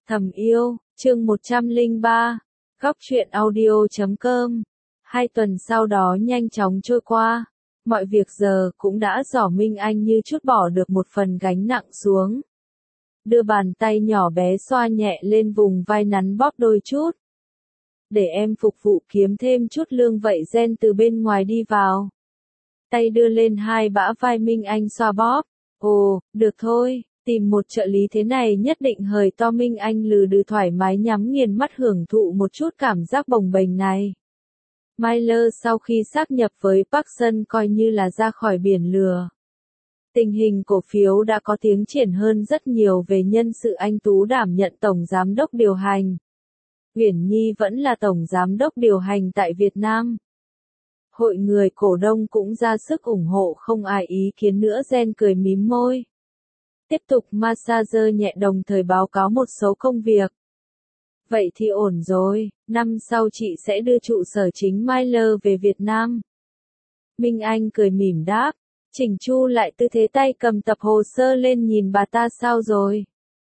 Thầm yêu, chương 103, góc truyện audio.com. 2 tuần sau đó nhanh chóng trôi qua, mọi việc giờ cũng đã dò Minh Anh như chút bỏ được một phần gánh nặng xuống. Đưa bàn tay nhỏ bé xoa nhẹ lên vùng vai nắn bóp đôi chút. Để em phục vụ kiếm thêm chút lương vậy. Gen từ bên ngoài đi vào. Tay đưa lên hai bả vai Minh Anh xoa bóp. Ồ, được thôi, tìm một trợ lý thế này nhất định hời to. Minh Anh lừ đừ thoải mái nhắm nghiền mắt hưởng thụ một chút cảm giác bồng bềnh này. Myler sau khi sáp nhập với Parkson coi như là ra khỏi biển lửa. Tình hình cổ phiếu đã có tiến triển hơn rất nhiều về nhân sự. Anh Tú đảm nhận tổng giám đốc điều hành. Uyển Nhi vẫn là tổng giám đốc điều hành tại Việt Nam. Hội người cổ đông cũng ra sức ủng hộ, không ai ý kiến nữa. Gen cười mím môi. Tiếp tục massage nhẹ đồng thời báo cáo một số công việc. Vậy thì ổn rồi, năm sau chị sẽ đưa trụ sở chính Myler về Việt Nam. Minh Anh cười mỉm đáp, chỉnh chu lại tư thế, tay cầm tập hồ sơ lên. Nhìn bà ta sao rồi?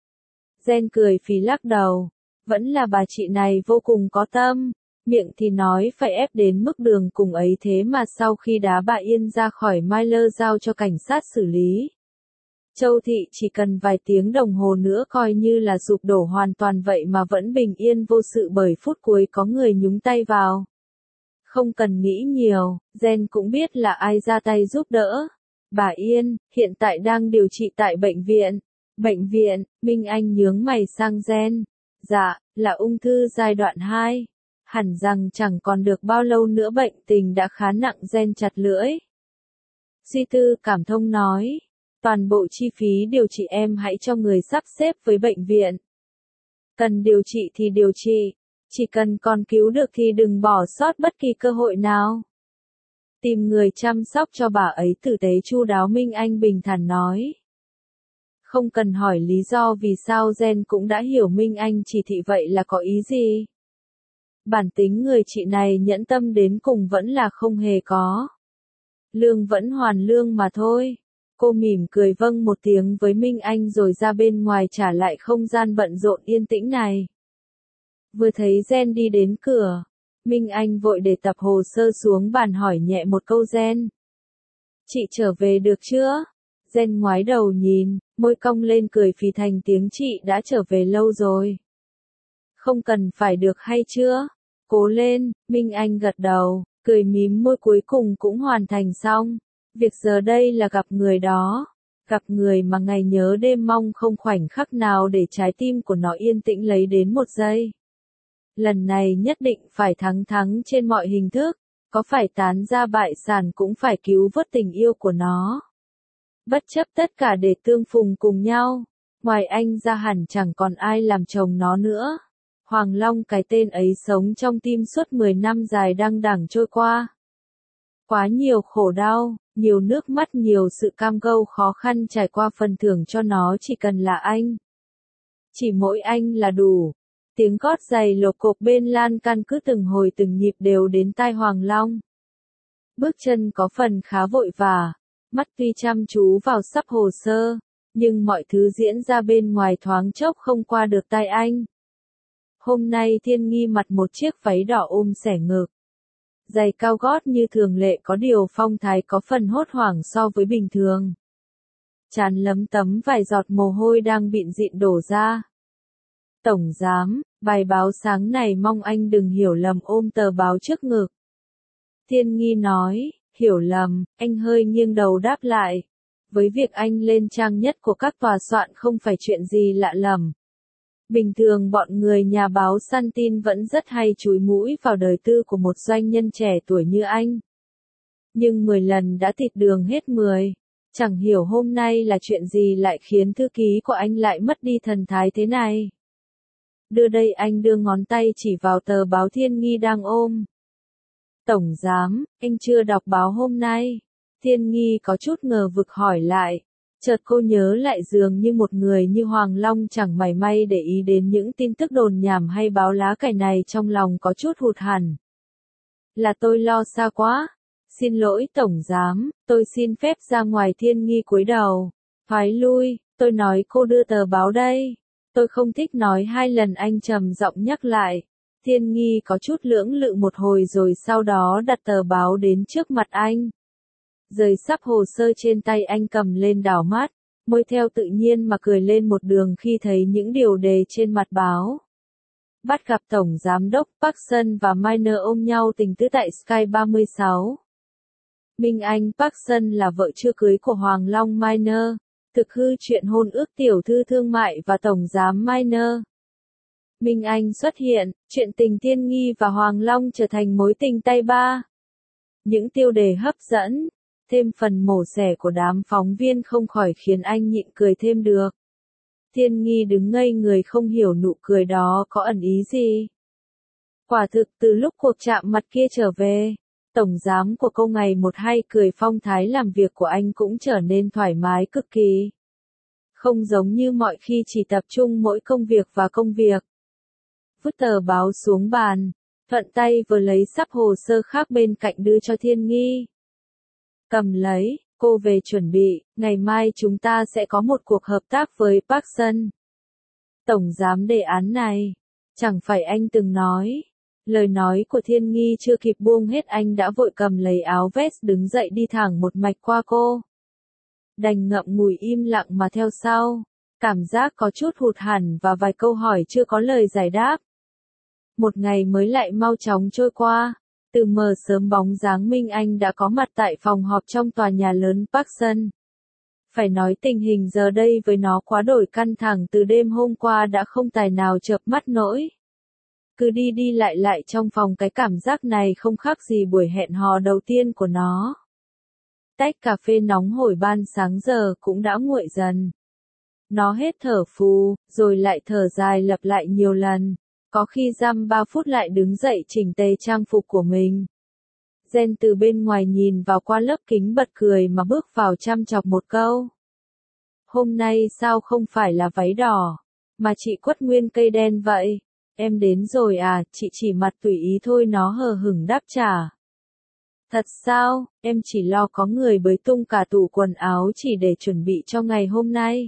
Gen cười phì lắc đầu, vẫn là bà chị này vô cùng có tâm, miệng thì nói phải ép đến mức đường cùng ấy, thế mà sau khi đá bà Yên ra khỏi Myler giao cho cảnh sát xử lý. Châu Thị chỉ cần vài tiếng đồng hồ nữa coi như là sụp đổ hoàn toàn, vậy mà vẫn bình yên vô sự bởi phút cuối có người nhúng tay vào. Không cần nghĩ nhiều, Gen cũng biết là ai ra tay giúp đỡ. Bà Yên, hiện tại đang điều trị tại bệnh viện. Bệnh viện, Minh Anh nhướng mày sang Gen. Dạ, là ung thư giai đoạn 2. Hẳn rằng chẳng còn được bao lâu nữa, bệnh tình đã khá nặng. Gen chặt lưỡi. Suy tư cảm thông nói. Toàn bộ chi phí điều trị em hãy cho người sắp xếp với bệnh viện. Cần điều trị thì điều trị, chỉ cần còn cứu được thì đừng bỏ sót bất kỳ cơ hội nào. Tìm người chăm sóc cho bà ấy tử tế chu đáo. Minh Anh bình thản nói. Không cần hỏi lý do vì sao, Gen cũng đã hiểu Minh Anh chỉ thị vậy là có ý gì. Bản tính người chị này nhẫn tâm đến cùng vẫn là không hề có. Lương vẫn hoàn lương mà thôi. Cô mỉm cười vâng một tiếng với Minh Anh rồi ra bên ngoài trả lại không gian bận rộn yên tĩnh này. Vừa thấy Gen đi đến cửa, Minh Anh vội để tập hồ sơ xuống bàn hỏi nhẹ một câu. Gen, chị trở về được chưa? Gen ngoái đầu nhìn, môi cong lên cười phì thành tiếng. Chị đã trở về lâu rồi. Không cần phải được hay chưa? Cố lên, Minh Anh gật đầu, cười mím môi, cuối cùng cũng hoàn thành xong. Việc giờ đây là gặp người đó, gặp người mà ngày nhớ đêm mong, không khoảnh khắc nào để trái tim của nó yên tĩnh lấy đến một giây. Lần này nhất định phải thắng trên mọi hình thức, có phải tán ra bại sản cũng phải cứu vớt tình yêu của nó. Bất chấp tất cả để tương phùng cùng nhau, ngoài anh ra hẳn chẳng còn ai làm chồng nó nữa. Hoàng Long, cái tên ấy sống trong tim suốt 10 năm dài đăng đẳng trôi qua. Quá nhiều khổ đau, nhiều nước mắt, nhiều sự cam go khó khăn trải qua, phần thưởng cho nó chỉ cần là anh. Chỉ mỗi anh là đủ. Tiếng gót giày lộp cộp bên lan can cứ từng hồi từng nhịp đều đến tai Hoàng Long. Bước chân có phần khá vội vã, mắt tuy chăm chú vào sắp hồ sơ, nhưng mọi thứ diễn ra bên ngoài thoáng chốc không qua được tai anh. Hôm nay Thiên Nghi mặc một chiếc váy đỏ ôm xẻ ngực. Giày cao gót như thường lệ, có điều phong thái có phần hốt hoảng so với bình thường. Trán lấm tấm vài giọt mồ hôi đang bịn dịn đổ ra. Tổng giám, bài báo sáng này mong anh đừng hiểu lầm. Ôm tờ báo trước ngực. Thiên Nghi nói, hiểu lầm, anh hơi nghiêng đầu đáp lại. Với việc anh lên trang nhất của các tòa soạn không phải chuyện gì lạ lẫm. Bình thường bọn người nhà báo săn tin vẫn rất hay chúi mũi vào đời tư của một doanh nhân trẻ tuổi như anh. Nhưng 10 lần đã thịt đường hết 10. Chẳng hiểu hôm nay là chuyện gì lại khiến thư ký của anh lại mất đi thần thái thế này. Đưa đây, anh đưa ngón tay chỉ vào tờ báo Thiên Nghi đang ôm. Tổng giám, anh chưa đọc báo hôm nay. Thiên Nghi có chút ngờ vực hỏi lại. Chợt cô nhớ lại dường như một người như Hoàng Long chẳng mảy may để ý đến những tin tức đồn nhảm hay báo lá cải này, trong lòng có chút hụt hẳn. Là tôi lo xa quá. Xin lỗi tổng giám, tôi xin phép ra ngoài. Thiên Nghi cúi đầu. Thoái lui, tôi nói cô đưa tờ báo đây. Tôi không thích nói 2 lần, anh trầm giọng nhắc lại. Thiên Nghi có chút lưỡng lự một hồi rồi sau đó đặt tờ báo đến trước mặt anh. Rời sắp hồ sơ trên tay anh cầm lên đảo mắt, môi theo tự nhiên mà cười lên một đường khi thấy những điều đề trên mặt báo. Bắt gặp Tổng Giám đốc Parkson và Minor ôm nhau tình tứ tại Sky 36. Minh Anh Parkson là vợ chưa cưới của Hoàng Long Minor, thực hư chuyện hôn ước tiểu thư thương mại và Tổng Giám Minor. Minh Anh xuất hiện, chuyện tình Thiên Nghi và Hoàng Long trở thành mối tình tay ba. Những tiêu đề hấp dẫn, thêm phần mổ xẻ của đám phóng viên không khỏi khiến anh nhịn cười thêm được. Thiên Nghi đứng ngây người không hiểu nụ cười đó có ẩn ý gì. Quả thực từ lúc cuộc chạm mặt kia trở về, tổng giám của cô ngày một hay cười, phong thái làm việc của anh cũng trở nên thoải mái cực kỳ. Không giống như mọi khi chỉ tập trung mỗi công việc và công việc. Vứt tờ báo xuống bàn, thuận tay vừa lấy sắp hồ sơ khác bên cạnh đưa cho Thiên Nghi. Cầm lấy, cô về chuẩn bị, ngày mai chúng ta sẽ có một cuộc hợp tác với Parkson. Tổng giám đề án này, chẳng phải anh từng nói. Lời nói của Thiên Nghi chưa kịp buông hết anh đã vội cầm lấy áo vest đứng dậy đi thẳng một mạch qua cô. Đành ngậm ngùi im lặng mà theo sau, cảm giác có chút hụt hẳn và vài câu hỏi chưa có lời giải đáp. Một ngày mới lại mau chóng trôi qua, từ mờ sớm bóng dáng Minh Anh đã có mặt tại phòng họp trong tòa nhà lớn Parkson. Phải nói tình hình giờ đây với nó quá đổi căng thẳng, từ đêm hôm qua đã không tài nào chợp mắt nổi. Cứ đi đi lại lại trong phòng, cái cảm giác này không khác gì buổi hẹn hò đầu tiên của nó. Tách cà phê nóng hổi ban sáng giờ cũng đã nguội dần. Nó hết thở phù, rồi lại thở dài lặp lại nhiều lần. Có khi dăm 3 phút lại đứng dậy chỉnh tề trang phục của mình. Jen từ bên ngoài nhìn vào qua lớp kính bật cười mà bước vào chăm chọc một câu. Hôm nay sao không phải là váy đỏ, mà chị quất nguyên cây đen vậy? Em đến rồi à, chị chỉ mặt tùy ý thôi, nó hờ hững đáp trả. Thật sao, em chỉ lo có người bới tung cả tủ quần áo chỉ để chuẩn bị cho ngày hôm nay.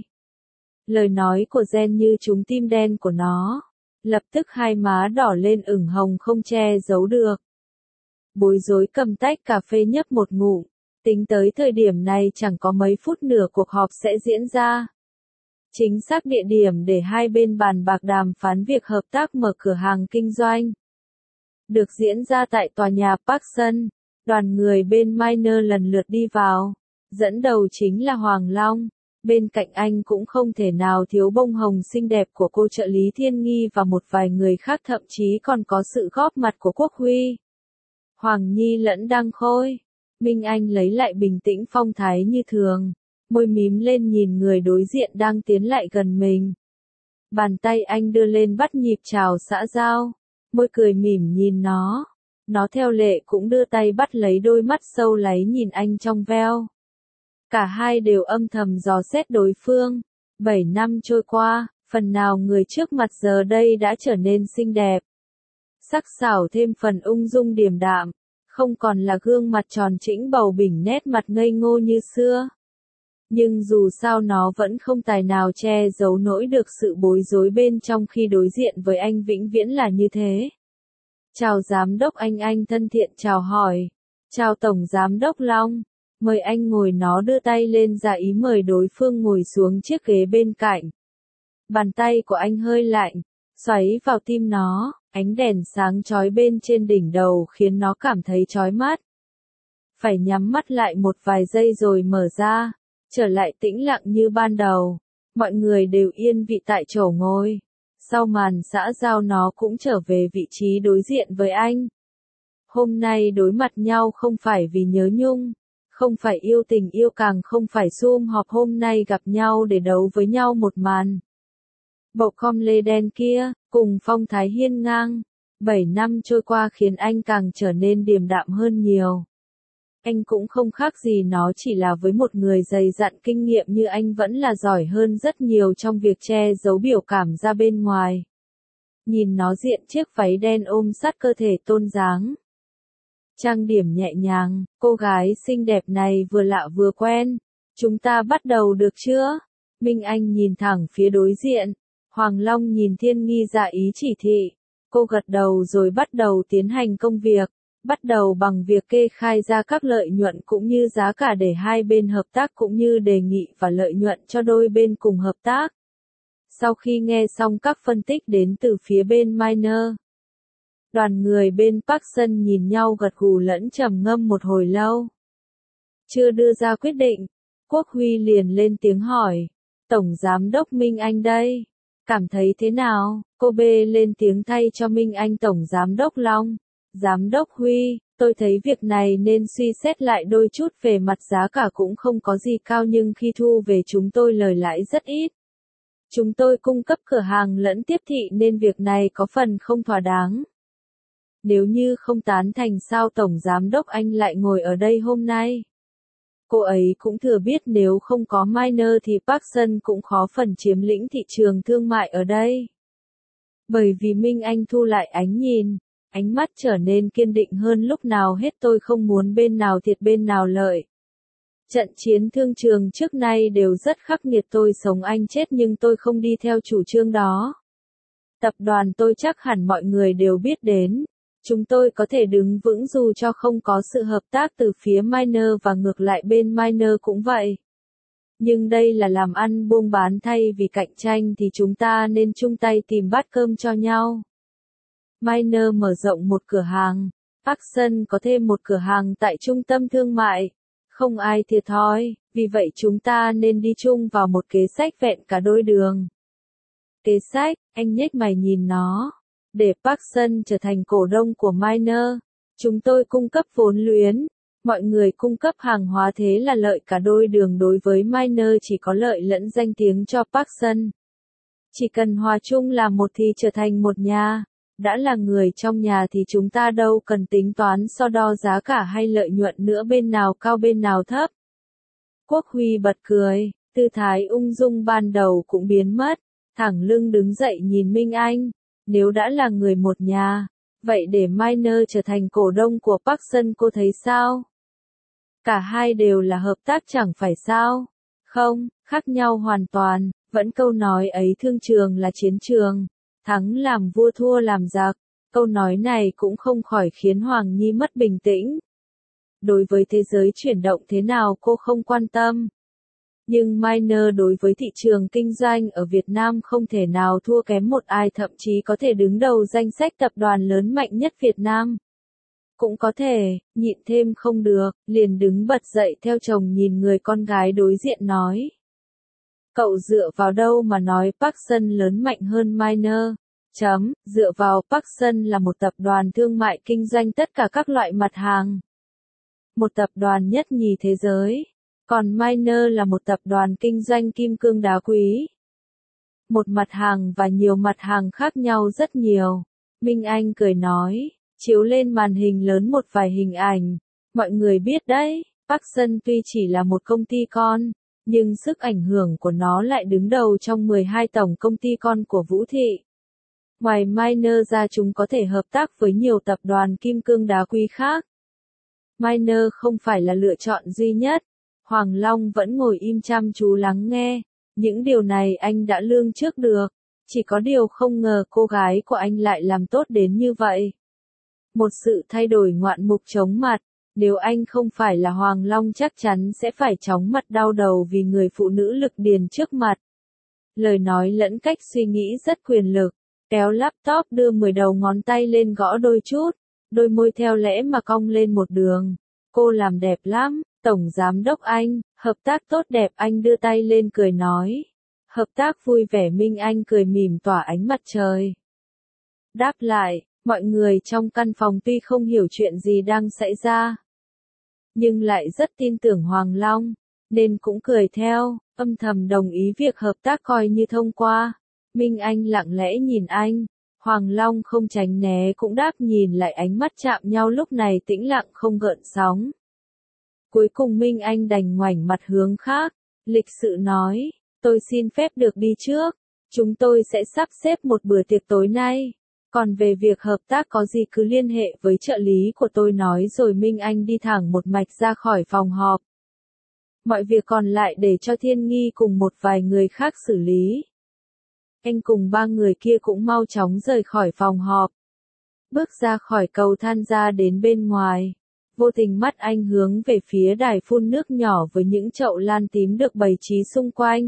Lời nói của Jen như trúng tim đen của nó. Lập tức hai má đỏ lên ửng hồng không che giấu được. Bối rối cầm tách cà phê nhấp một ngụm, tính tới thời điểm này chẳng có mấy phút nữa cuộc họp sẽ diễn ra. Chính xác địa điểm để hai bên bàn bạc đàm phán việc hợp tác mở cửa hàng kinh doanh. Được diễn ra tại tòa nhà Parkson, đoàn người bên Minor lần lượt đi vào, dẫn đầu chính là Hoàng Long. Bên cạnh anh cũng không thể nào thiếu bông hồng xinh đẹp của cô trợ lý Thiên Nghi và một vài người khác, thậm chí còn có sự góp mặt của Quốc Huy, Hoàng Nhi lẫn Đăng Khôi. Minh Anh lấy lại bình tĩnh phong thái như thường, môi mím lên nhìn người đối diện đang tiến lại gần mình. Bàn tay anh đưa lên bắt nhịp chào xã giao, môi cười mỉm nhìn nó. Nó theo lệ cũng đưa tay bắt lấy đôi mắt sâu láy nhìn anh trong veo. Cả hai đều âm thầm dò xét đối phương. 7 năm trôi qua, phần nào người trước mặt giờ đây đã trở nên xinh đẹp. Sắc sảo thêm phần ung dung điềm đạm, không còn là gương mặt tròn trĩnh bầu bỉnh nét mặt ngây ngô như xưa. Nhưng dù sao nó vẫn không tài nào che giấu nổi được sự bối rối bên trong khi đối diện với anh, vĩnh viễn là như thế. Chào giám đốc anh thân thiện chào hỏi. Chào tổng giám đốc Long. Mời anh ngồi, nó đưa tay lên ra ý mời đối phương ngồi xuống chiếc ghế bên cạnh. Bàn tay của anh hơi lạnh, xoáy vào tim nó, ánh đèn sáng chói bên trên đỉnh đầu khiến nó cảm thấy chói mắt. Phải nhắm mắt lại một vài giây rồi mở ra, trở lại tĩnh lặng như ban đầu. Mọi người đều yên vị tại chỗ ngồi. Sau màn xã giao nó cũng trở về vị trí đối diện với anh. Hôm nay đối mặt nhau không phải vì nhớ nhung, không phải yêu tình yêu, càng không phải sum họp, hôm nay gặp nhau để đấu với nhau một màn. Bộ com lê đen kia, cùng phong thái hiên ngang, 7 năm trôi qua khiến anh càng trở nên điềm đạm hơn nhiều. Anh cũng không khác gì nó, chỉ là với một người dày dặn kinh nghiệm như anh vẫn là giỏi hơn rất nhiều trong việc che giấu biểu cảm ra bên ngoài. Nhìn nó diện chiếc váy đen ôm sát cơ thể tôn dáng. Trang điểm nhẹ nhàng, cô gái xinh đẹp này vừa lạ vừa quen. Chúng ta bắt đầu được chưa? Minh Anh nhìn thẳng phía đối diện. Hoàng Long nhìn Thiên Nghi dạ ý chỉ thị. Cô gật đầu rồi bắt đầu tiến hành công việc. Bắt đầu bằng việc kê khai ra các lợi nhuận cũng như giá cả để hai bên hợp tác cũng như đề nghị và lợi nhuận cho đôi bên cùng hợp tác. Sau khi nghe xong các phân tích đến từ phía bên Miner, đoàn người bên Parkson nhìn nhau gật gù lẫn trầm ngâm một hồi lâu. Chưa đưa ra quyết định, Quốc Huy liền lên tiếng hỏi, Tổng Giám đốc Minh Anh đây, cảm thấy thế nào? Cô B lên tiếng thay cho Minh Anh. Tổng Giám đốc Long, Giám đốc Huy, tôi thấy việc này nên suy xét lại đôi chút. Về mặt giá cả cũng không có gì cao nhưng khi thu về chúng tôi lời lãi rất ít. Chúng tôi cung cấp cửa hàng lẫn tiếp thị nên việc này có phần không thỏa đáng. Nếu như không tán thành sao Tổng Giám đốc anh lại ngồi ở đây hôm nay? Cô ấy cũng thừa biết nếu không có Miner thì Parkson cũng khó phần chiếm lĩnh thị trường thương mại ở đây. Bởi vì Minh Anh thu lại ánh nhìn, ánh mắt trở nên kiên định hơn lúc nào hết. Tôi không muốn bên nào thiệt bên nào lợi. Trận chiến thương trường trước nay đều rất khắc nghiệt, tôi sống anh chết nhưng tôi không đi theo chủ trương đó. Tập đoàn tôi chắc hẳn mọi người đều biết đến. Chúng tôi có thể đứng vững dù cho không có sự hợp tác từ phía Miner và ngược lại bên Miner cũng vậy. Nhưng đây là làm ăn buôn bán, thay vì cạnh tranh thì chúng ta nên chung tay tìm bát cơm cho nhau. Miner mở rộng một cửa hàng, Parkson có thêm một cửa hàng tại trung tâm thương mại. Không ai thiệt thòi, vì vậy chúng ta nên đi chung vào một kế sách vẹn cả đôi đường. Kế sách, anh nhếch mày nhìn nó. Để Parkson trở thành cổ đông của Miner, chúng tôi cung cấp vốn luyến, mọi người cung cấp hàng hóa, thế là lợi cả đôi đường. Đối với Miner chỉ có lợi lẫn danh tiếng cho Parkson. Chỉ cần hòa chung làm một thì trở thành một nhà. Đã là người trong nhà thì chúng ta đâu cần tính toán so đo giá cả hay lợi nhuận nữa, bên nào cao bên nào thấp. Quốc Huy bật cười, tư thái ung dung ban đầu cũng biến mất, thẳng lưng đứng dậy nhìn Minh Anh. Nếu đã là người một nhà, vậy để Miner trở thành cổ đông của Parkson cô thấy sao? Cả hai đều là hợp tác chẳng phải sao? Không, khác nhau hoàn toàn, vẫn câu nói ấy, thương trường là chiến trường, thắng làm vua thua làm giặc. Câu nói này cũng không khỏi khiến Hoàng Nhi mất bình tĩnh. Đối với thế giới chuyển động thế nào cô không quan tâm. Nhưng Miner đối với thị trường kinh doanh ở Việt Nam không thể nào thua kém một ai, thậm chí có thể đứng đầu danh sách tập đoàn lớn mạnh nhất Việt Nam. Cũng có thể, nhịn thêm không được, liền đứng bật dậy theo chồng nhìn người con gái đối diện nói. Cậu dựa vào đâu mà nói Parkson lớn mạnh hơn Miner? Dựa vào, Parkson là một tập đoàn thương mại kinh doanh tất cả các loại mặt hàng. Một tập đoàn nhất nhì thế giới. Còn Miner là một tập đoàn kinh doanh kim cương đá quý. Một mặt hàng và nhiều mặt hàng khác nhau rất nhiều. Minh Anh cười nói, chiếu lên màn hình lớn một vài hình ảnh. Mọi người biết đấy, Parkson tuy chỉ là một công ty con, nhưng sức ảnh hưởng của nó lại đứng đầu trong 12 tổng công ty con của Vũ Thị. Ngoài Miner ra chúng có thể hợp tác với nhiều tập đoàn kim cương đá quý khác. Miner không phải là lựa chọn duy nhất. Hoàng Long vẫn ngồi im chăm chú lắng nghe. Những điều này anh đã lường trước được. Chỉ có điều không ngờ cô gái của anh lại làm tốt đến như vậy. Một sự thay đổi ngoạn mục chóng mặt. Nếu anh không phải là Hoàng Long chắc chắn sẽ phải chóng mặt đau đầu vì người phụ nữ lực điền trước mặt. Lời nói lẫn cách suy nghĩ rất quyền lực. Kéo laptop đưa 10 đầu ngón tay lên gõ đôi chút. Đôi môi theo lẽ mà cong lên một đường. Cô làm đẹp lắm. Tổng Giám đốc anh, hợp tác tốt đẹp. Anh đưa tay lên cười nói. Hợp tác vui vẻ. Minh Anh cười mỉm tỏa ánh mặt trời. Đáp lại, mọi người trong căn phòng tuy không hiểu chuyện gì đang xảy ra, nhưng lại rất tin tưởng Hoàng Long, nên cũng cười theo, âm thầm đồng ý việc hợp tác coi như thông qua. Minh Anh lặng lẽ nhìn anh, Hoàng Long không tránh né cũng đáp, nhìn lại, ánh mắt chạm nhau lúc này tĩnh lặng không gợn sóng. Cuối cùng Minh Anh đành ngoảnh mặt hướng khác, lịch sự nói, tôi xin phép được đi trước, chúng tôi sẽ sắp xếp một bữa tiệc tối nay. Còn về việc hợp tác có gì cứ liên hệ với trợ lý của tôi nói rồi. Minh Anh đi thẳng một mạch ra khỏi phòng họp. Mọi việc còn lại để cho Thiên Nghi cùng một vài người khác xử lý. Anh cùng ba người kia cũng mau chóng rời khỏi phòng họp. Bước ra khỏi cầu thang ra đến bên ngoài. Vô tình mắt anh hướng về phía đài phun nước nhỏ với những chậu lan tím được bày trí xung quanh.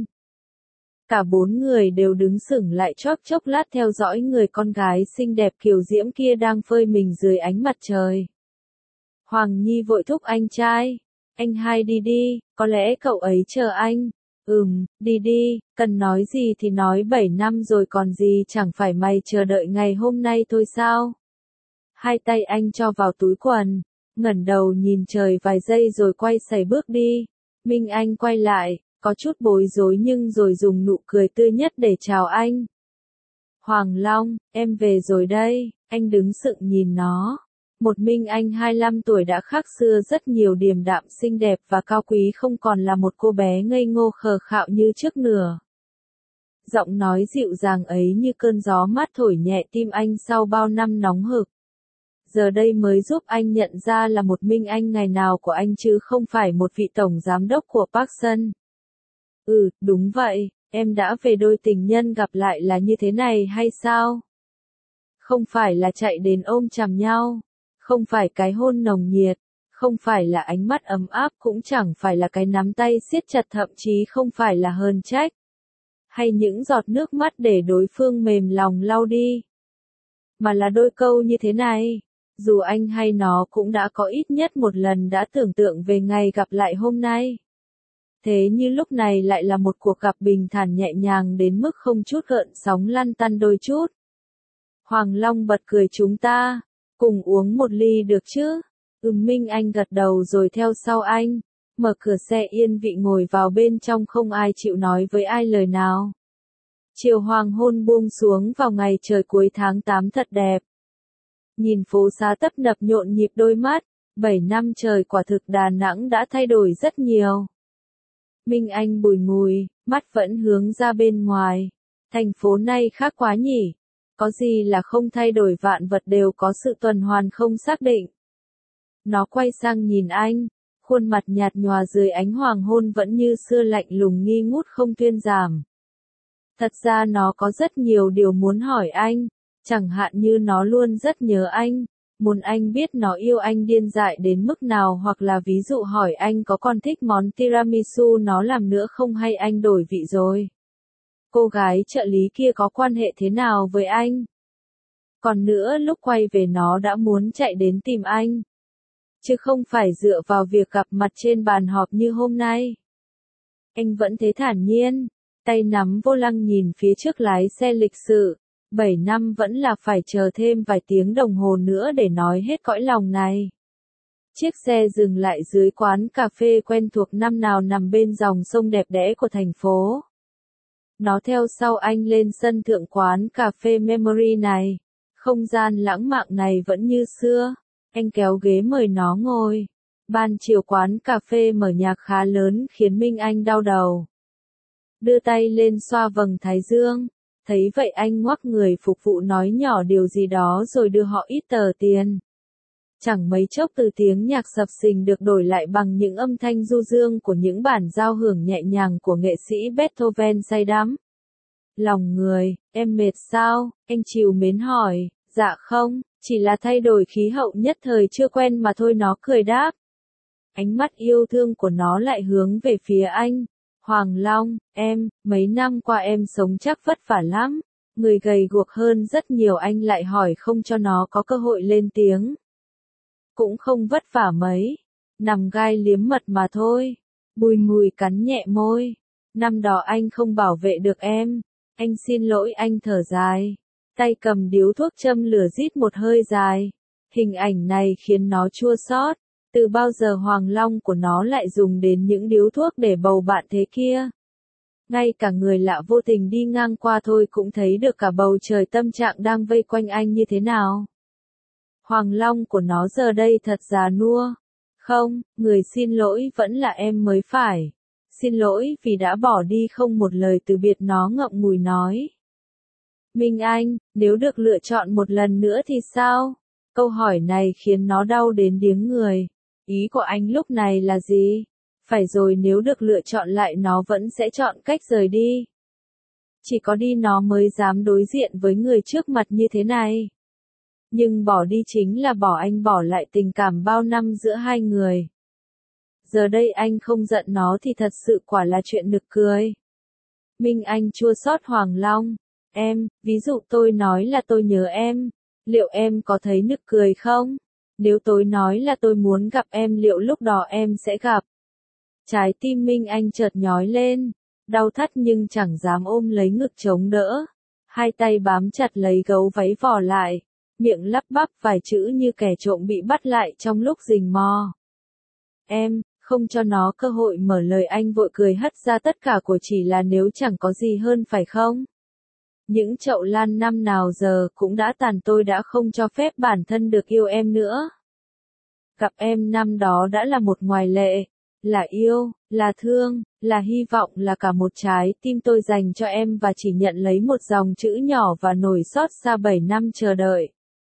Cả bốn người đều đứng sững lại chốc lát theo dõi người con gái xinh đẹp kiều diễm kia đang phơi mình dưới ánh mặt trời. Hoàng Nhi vội thúc anh trai. Anh hai đi đi, có lẽ cậu ấy chờ anh. Đi đi, cần nói gì thì nói 7 năm rồi còn gì chẳng phải mày chờ đợi ngày hôm nay thôi sao? Hai tay anh cho vào túi quần, ngẩng đầu nhìn trời vài giây rồi quay sải bước đi. Minh Anh quay lại, có chút bối rối nhưng rồi dùng nụ cười tươi nhất để chào anh. Hoàng Long, em về rồi đây, anh đứng sững nhìn nó. Một Minh Anh 25 tuổi đã khác xưa rất nhiều, điềm đạm xinh đẹp và cao quý, không còn là một cô bé ngây ngô khờ khạo như trước nữa. Giọng nói dịu dàng ấy như cơn gió mát thổi nhẹ tim anh sau bao năm nóng hực. Giờ đây mới giúp anh nhận ra là một Minh Anh ngày nào của anh chứ không phải một vị tổng giám đốc của Parkson. Đúng vậy, em đã về, đôi tình nhân gặp lại là như thế này hay sao? Không phải là chạy đến ôm chầm nhau, không phải cái hôn nồng nhiệt, không phải là ánh mắt ấm áp, cũng chẳng phải là cái nắm tay siết chặt, thậm chí không phải là hờn trách, hay những giọt nước mắt để đối phương mềm lòng lau đi. Mà là đôi câu như thế này, dù anh hay nó cũng đã có ít nhất một lần đã tưởng tượng về ngày gặp lại hôm nay. Thế như lúc này lại là một cuộc gặp bình thản nhẹ nhàng đến mức không chút gợn sóng, lăn tăn đôi chút. Hoàng Long bật cười, chúng ta cùng uống một ly được chứ? Minh Anh gật đầu rồi theo sau anh, mở cửa xe yên vị ngồi vào bên trong, không ai chịu nói với ai lời nào. Chiều hoàng hôn buông xuống vào ngày trời cuối tháng 8 thật đẹp. Nhìn phố xá tấp nập nhộn nhịp đôi mắt, 7 năm trời quả thực Đà Nẵng đã thay đổi rất nhiều. Minh Anh bùi ngùi, mắt vẫn hướng ra bên ngoài. Thành phố này khác quá nhỉ? Có gì là không thay đổi, vạn vật đều có sự tuần hoàn không xác định. Nó quay sang nhìn anh, khuôn mặt nhạt nhòa dưới ánh hoàng hôn vẫn như xưa lạnh lùng nghi ngút không thuyên giảm. Thật ra nó có rất nhiều điều muốn hỏi anh, chẳng hạn như nó luôn rất nhớ anh, muốn anh biết nó yêu anh điên dại đến mức nào, hoặc là ví dụ hỏi anh có còn thích món tiramisu nó làm nữa không, hay anh đổi vị rồi. Cô gái trợ lý kia có quan hệ thế nào với anh? Còn nữa, lúc quay về nó đã muốn chạy đến tìm anh, chứ không phải dựa vào việc gặp mặt trên bàn họp như hôm nay. Anh vẫn thế thản nhiên, tay nắm vô lăng nhìn phía trước lái xe lịch sự. 7 năm vẫn là phải chờ thêm vài tiếng đồng hồ nữa để nói hết cõi lòng này. Chiếc xe dừng lại dưới quán cà phê quen thuộc năm nào nằm bên dòng sông đẹp đẽ của thành phố. Nó theo sau anh lên sân thượng quán cà phê Memory này. Không gian lãng mạn này vẫn như xưa. Anh kéo ghế mời nó ngồi. Ban chiều quán cà phê mở nhạc khá lớn khiến Minh Anh đau đầu. Đưa tay lên xoa vầng thái dương. Thấy vậy anh ngoắc người phục vụ nói nhỏ điều gì đó rồi đưa họ ít tờ tiền. Chẳng mấy chốc từ tiếng nhạc sập sình được đổi lại bằng những âm thanh du dương của những bản giao hưởng nhẹ nhàng của nghệ sĩ Beethoven say đắm. Lòng người, em mệt sao? Anh trìu mến hỏi. Dạ không, chỉ là thay đổi khí hậu nhất thời chưa quen mà thôi, nó cười đáp. Ánh mắt yêu thương của nó lại hướng về phía anh. Hoàng Long, mấy năm qua em sống chắc vất vả lắm. Người gầy guộc hơn rất nhiều, anh lại hỏi không cho nó có cơ hội lên tiếng. Cũng không vất vả mấy. Nằm gai liếm mật mà thôi. Bùi ngùi cắn nhẹ môi. Năm đó anh không bảo vệ được em. Anh xin lỗi, anh thở dài. Tay cầm điếu thuốc châm lửa rít một hơi dài. Hình ảnh này khiến nó chua xót. Từ bao giờ Hoàng Long của nó lại dùng đến những điếu thuốc để bầu bạn thế kia? Ngay cả người lạ vô tình đi ngang qua thôi cũng thấy được cả bầu trời tâm trạng đang vây quanh anh như thế nào. Hoàng Long của nó giờ đây thật già nua. Không, người xin lỗi vẫn là em mới phải. Xin lỗi vì đã bỏ đi không một lời từ biệt, nó ngậm ngùi nói. Minh Anh, nếu được lựa chọn một lần nữa thì sao? Câu hỏi này khiến nó đau đến điếng người. Ý của anh lúc này là gì? Phải rồi, nếu được lựa chọn lại nó vẫn sẽ chọn cách rời đi. Chỉ có đi nó mới dám đối diện với người trước mặt như thế này. Nhưng bỏ đi chính là bỏ anh, bỏ lại tình cảm bao năm giữa hai người. Giờ đây anh không giận nó thì thật sự quả là chuyện nực cười. Minh Anh chua xót Hoàng Long. Em, ví dụ tôi nói là tôi nhớ em, liệu em có thấy nực cười không? Nếu tôi nói là tôi muốn gặp em liệu lúc đó em sẽ gặp? Trái tim Minh Anh chợt nhói lên, đau thắt nhưng chẳng dám ôm lấy ngực chống đỡ. Hai tay bám chặt lấy gấu váy vò lại, miệng lắp bắp vài chữ như kẻ trộm bị bắt lại trong lúc rình mò. Em, không cho nó cơ hội mở lời, anh vội cười hất ra tất cả của chỉ là nếu chẳng có gì hơn phải không? Những chậu lan năm nào giờ cũng đã tàn, tôi đã không cho phép bản thân được yêu em nữa. Gặp em năm đó đã là một ngoại lệ, là yêu, là thương, là hy vọng, là cả một trái tim tôi dành cho em và chỉ nhận lấy một dòng chữ nhỏ và nổi xót xa 7 năm chờ đợi.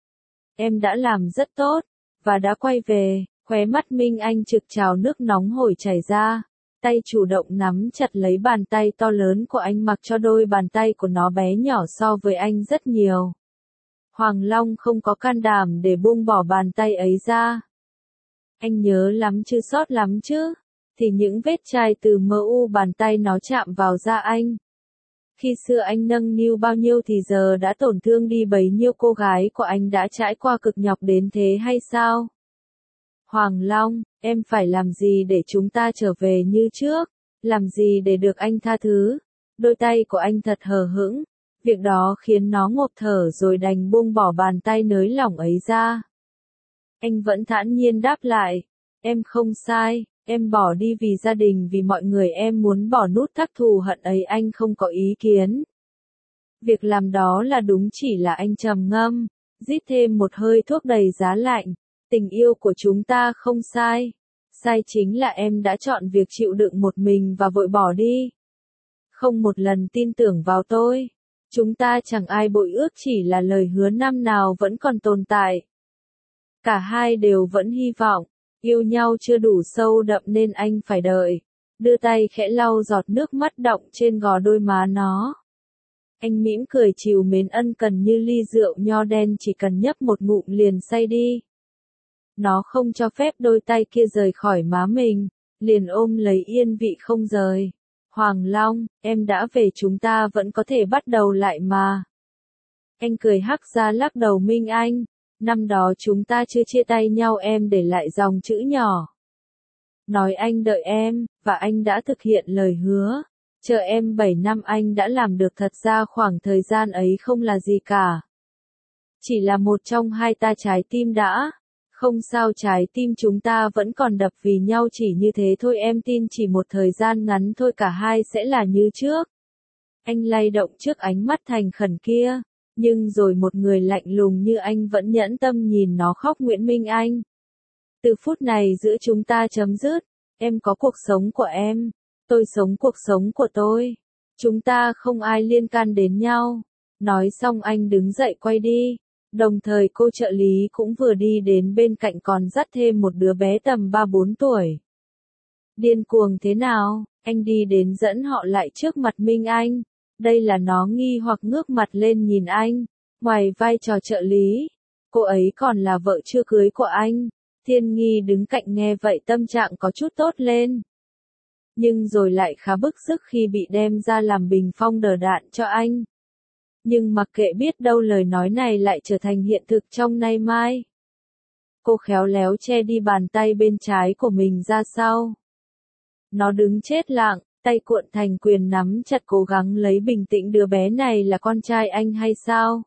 Em đã làm rất tốt, và đã quay về, khóe mắt Minh Anh trực trào nước nóng hổi chảy ra. Tay chủ động nắm chặt lấy bàn tay to lớn của anh mặc cho đôi bàn tay của nó bé nhỏ so với anh rất nhiều. Hoàng Long không có can đảm để buông bỏ bàn tay ấy ra. Anh nhớ lắm chứ, xót lắm chứ, thì những vết chai từ mu bàn tay nó chạm vào da anh. Khi xưa anh nâng niu bao nhiêu thì giờ đã tổn thương đi bấy nhiêu, cô gái của anh đã trải qua cực nhọc đến thế hay sao? Hoàng Long, em phải làm gì để chúng ta trở về như trước? Làm gì để được anh tha thứ? Đôi tay của anh thật hờ hững, việc đó khiến nó ngộp thở rồi đành buông bỏ bàn tay nới lỏng ấy ra. Anh vẫn thản nhiên đáp lại, em không sai, em bỏ đi vì gia đình, vì mọi người, em muốn bỏ nút thắt thù hận ấy, anh không có ý kiến. Việc làm đó là đúng, chỉ là anh trầm ngâm, rít thêm một hơi thuốc đầy giá lạnh. Tình yêu của chúng ta không sai. Sai chính là em đã chọn việc chịu đựng một mình và vội bỏ đi. Không một lần tin tưởng vào tôi. Chúng ta chẳng ai bội ước, chỉ là lời hứa năm nào vẫn còn tồn tại. Cả hai đều vẫn hy vọng. Yêu nhau chưa đủ sâu đậm nên anh phải đợi. Đưa tay khẽ lau giọt nước mắt đọng trên gò đôi má nó. Anh mỉm cười trìu mến ân cần như ly rượu nho đen, chỉ cần nhấp một ngụm liền say đi. Nó không cho phép đôi tay kia rời khỏi má mình, liền ôm lấy yên vị không rời. Hoàng Long, em đã về, chúng ta vẫn có thể bắt đầu lại mà. Anh cười hắc ra lắc đầu. Minh Anh, năm đó chúng ta chưa chia tay nhau, em để lại dòng chữ nhỏ. Nói anh đợi em, và anh đã thực hiện lời hứa. Chờ em 7 năm anh đã làm được, thật ra khoảng thời gian ấy không là gì cả. Chỉ là một trong hai ta trái tim đã. Không sao, trái tim chúng ta vẫn còn đập vì nhau, chỉ như thế thôi, em tin chỉ một thời gian ngắn thôi cả hai sẽ là như trước. Anh lay động trước ánh mắt thành khẩn kia, nhưng rồi một người lạnh lùng như anh vẫn nhẫn tâm nhìn nó khóc. Nguyễn Minh Anh, từ phút này giữa chúng ta chấm dứt, em có cuộc sống của em, tôi sống cuộc sống của tôi. Chúng ta không ai liên can đến nhau. Nói xong anh đứng dậy quay đi. Đồng thời cô trợ lý cũng vừa đi đến bên cạnh, còn dắt thêm một đứa bé tầm 3-4 tuổi. Điên cuồng thế nào? Anh đi đến dẫn họ lại trước mặt Minh Anh. Đây là nó nghi hoặc ngước mặt lên nhìn anh. Ngoài vai trò trợ lý, cô ấy còn là vợ chưa cưới của anh. Thiên Nghi đứng cạnh nghe vậy tâm trạng có chút tốt lên. Nhưng rồi lại khá bức xúc khi bị đem ra làm bình phong đờ đạn cho anh. Nhưng mặc kệ, biết đâu lời nói này lại trở thành hiện thực trong nay mai. Cô khéo léo che đi bàn tay bên trái của mình ra sau. Nó đứng chết lặng, tay cuộn thành quyền nắm chặt, cố gắng lấy bình tĩnh. Đứa bé này là con trai anh hay sao?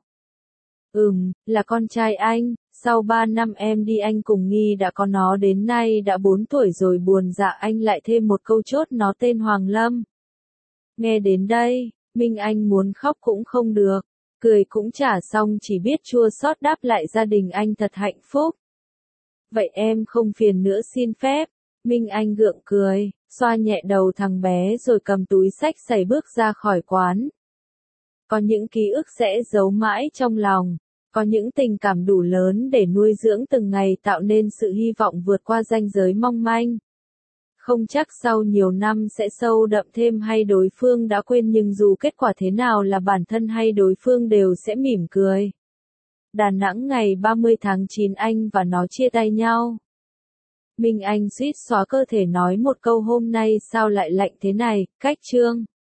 Là con trai anh. Sau 3 năm em đi anh cùng Nghi đã có nó, đến nay đã 4 tuổi rồi. Buồn dạ, anh lại thêm một câu chốt, nó tên Hoàng Lâm. Nghe đến đây, Minh Anh muốn khóc cũng không được, cười cũng chả xong, chỉ biết chua xót đáp lại, gia đình anh thật hạnh phúc. Vậy em không phiền nữa, xin phép. Minh Anh gượng cười, xoa nhẹ đầu thằng bé rồi cầm túi xách xày bước ra khỏi quán. Có những ký ức sẽ giấu mãi trong lòng, có những tình cảm đủ lớn để nuôi dưỡng từng ngày, tạo nên sự hy vọng vượt qua ranh giới mong manh. Không chắc sau nhiều năm sẽ sâu đậm thêm hay đối phương đã quên, nhưng dù kết quả thế nào là bản thân hay đối phương đều sẽ mỉm cười. Đà Nẵng ngày 30 tháng 9 anh và nó chia tay nhau. Minh Anh suýt xóa cơ thể nói một câu hôm nay sao lại lạnh thế này, cách chương.